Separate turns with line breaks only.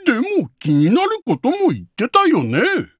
でも気になることも言ってたよね。